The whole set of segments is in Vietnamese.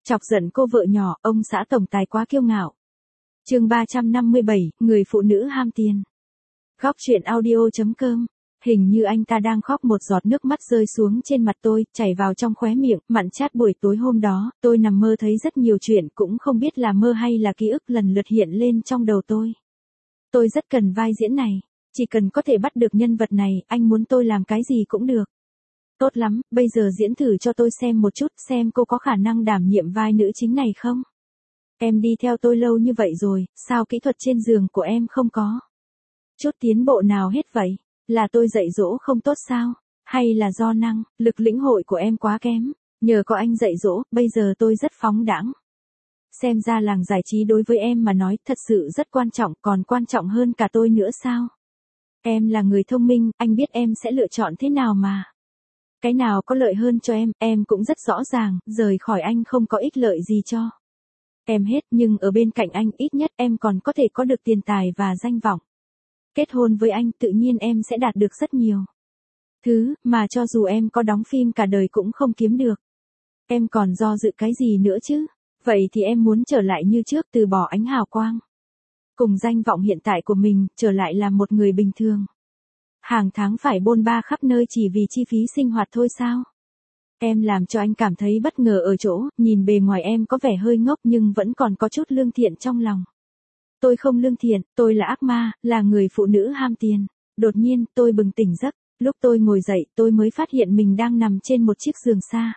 Chọc giận cô vợ nhỏ, ông xã tổng tài quá kiêu ngạo. Chương 357, người phụ nữ ham tiền. Góc truyện audio.com. Hình như anh ta đang khóc, một giọt nước mắt rơi xuống trên mặt tôi, chảy vào trong khóe miệng, mặn chát. Buổi tối hôm đó, tôi nằm mơ thấy rất nhiều chuyện, cũng không biết là mơ hay là ký ức lần lượt hiện lên trong đầu tôi. Tôi rất cần vai diễn này, chỉ cần có thể bắt được nhân vật này, anh muốn tôi làm cái gì cũng được. Tốt lắm, bây giờ diễn thử cho tôi xem một chút, xem cô có khả năng đảm nhiệm vai nữ chính này không? Em đi theo tôi lâu như vậy rồi, sao kỹ thuật trên giường của em không có chút tiến bộ nào hết vậy? Là tôi dạy dỗ không tốt sao? Hay là do năng lực lĩnh hội của em quá kém? Nhờ có anh dạy dỗ, bây giờ tôi rất phóng đãng. Xem ra làng giải trí đối với em mà nói thật sự rất quan trọng, còn quan trọng hơn cả tôi nữa sao? Em là người thông minh, anh biết em sẽ lựa chọn thế nào mà. Cái nào có lợi hơn cho em cũng rất rõ ràng, rời khỏi anh không có ích lợi gì cho em hết, nhưng ở bên cạnh anh ít nhất em còn có thể có được tiền tài và danh vọng. Kết hôn với anh tự nhiên em sẽ đạt được rất nhiều thứ mà cho dù em có đóng phim cả đời cũng không kiếm được. Em còn do dự cái gì nữa chứ? Vậy thì em muốn trở lại như trước, từ bỏ ánh hào quang cùng danh vọng hiện tại của mình, trở lại là một người bình thường. Hàng tháng phải bôn ba khắp nơi chỉ vì chi phí sinh hoạt thôi sao? Em làm cho anh cảm thấy bất ngờ ở chỗ, nhìn bề ngoài em có vẻ hơi ngốc nhưng vẫn còn có chút lương thiện trong lòng. Tôi không lương thiện, tôi là ác ma, là người phụ nữ ham tiền. Đột nhiên, tôi bừng tỉnh giấc. Lúc tôi ngồi dậy, tôi mới phát hiện mình đang nằm trên một chiếc giường xa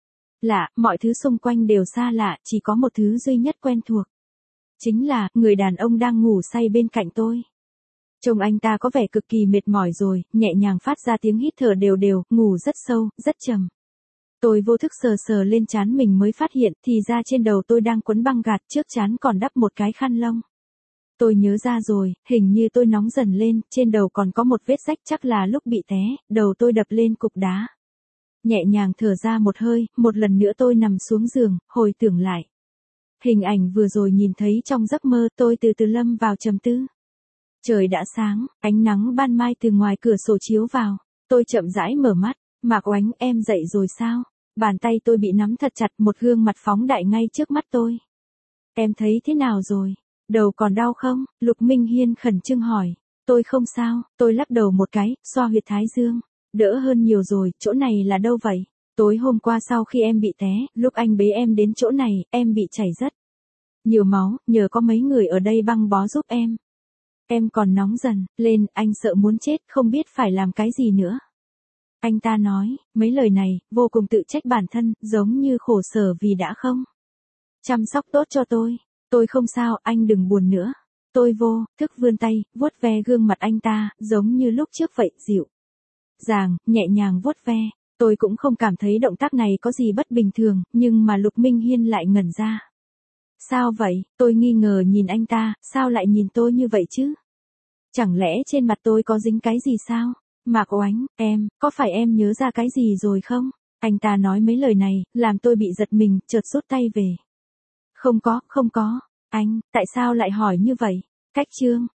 lạ, mọi thứ xung quanh đều xa lạ, chỉ có một thứ duy nhất quen thuộc. Chính là, người đàn ông đang ngủ say bên cạnh tôi. Trông anh ta có vẻ cực kỳ mệt mỏi rồi, nhẹ nhàng phát ra tiếng hít thở đều đều, ngủ rất sâu, rất trầm. Tôi vô thức sờ sờ lên trán mình mới phát hiện, thì ra trên đầu tôi đang quấn băng gạc, trước trán còn đắp một cái khăn lông. Tôi nhớ ra rồi, hình như tôi nóng dần lên, trên đầu còn có một vết rách, chắc là lúc bị té, đầu tôi đập lên cục đá. Nhẹ nhàng thở ra một hơi, một lần nữa tôi nằm xuống giường, hồi tưởng lại hình ảnh vừa rồi nhìn thấy trong giấc mơ, tôi từ từ lâm vào trầm tư. Trời đã sáng, ánh nắng ban mai từ ngoài cửa sổ chiếu vào. Tôi chậm rãi mở mắt. Mạc Oánh, em dậy rồi sao? Bàn tay tôi bị nắm thật chặt, một gương mặt phóng đại ngay trước mắt tôi. Em thấy thế nào rồi? Đầu còn đau không? Lục Minh Hiên khẩn trương hỏi. Tôi không sao, tôi lắc đầu một cái, xoa huyệt thái dương. Đỡ hơn nhiều rồi, chỗ này là đâu vậy? Tối hôm qua sau khi em bị té, lúc anh bế em đến chỗ này, em bị chảy rất nhiều máu, nhờ có mấy người ở đây băng bó giúp em. Em còn nóng dần lên, anh sợ muốn chết, không biết phải làm cái gì nữa. Anh ta nói, mấy lời này, vô cùng tự trách bản thân, giống như khổ sở vì đã không chăm sóc tốt cho tôi. Tôi không sao, anh đừng buồn nữa. Tôi vô thức vươn tay, vuốt ve gương mặt anh ta, giống như lúc trước vậy, dịu dàng, nhẹ nhàng vuốt ve. Tôi cũng không cảm thấy động tác này có gì bất bình thường, nhưng mà Lục Minh Hiên lại ngẩn ra. Sao vậy? Tôi nghi ngờ nhìn anh ta, sao lại nhìn tôi như vậy chứ? Chẳng lẽ trên mặt tôi có dính cái gì sao? Mạc Oánh, có phải em nhớ ra cái gì rồi không? Anh ta nói mấy lời này, làm tôi bị giật mình, chợt rút tay về. Không có, anh, tại sao lại hỏi như vậy? Cách chương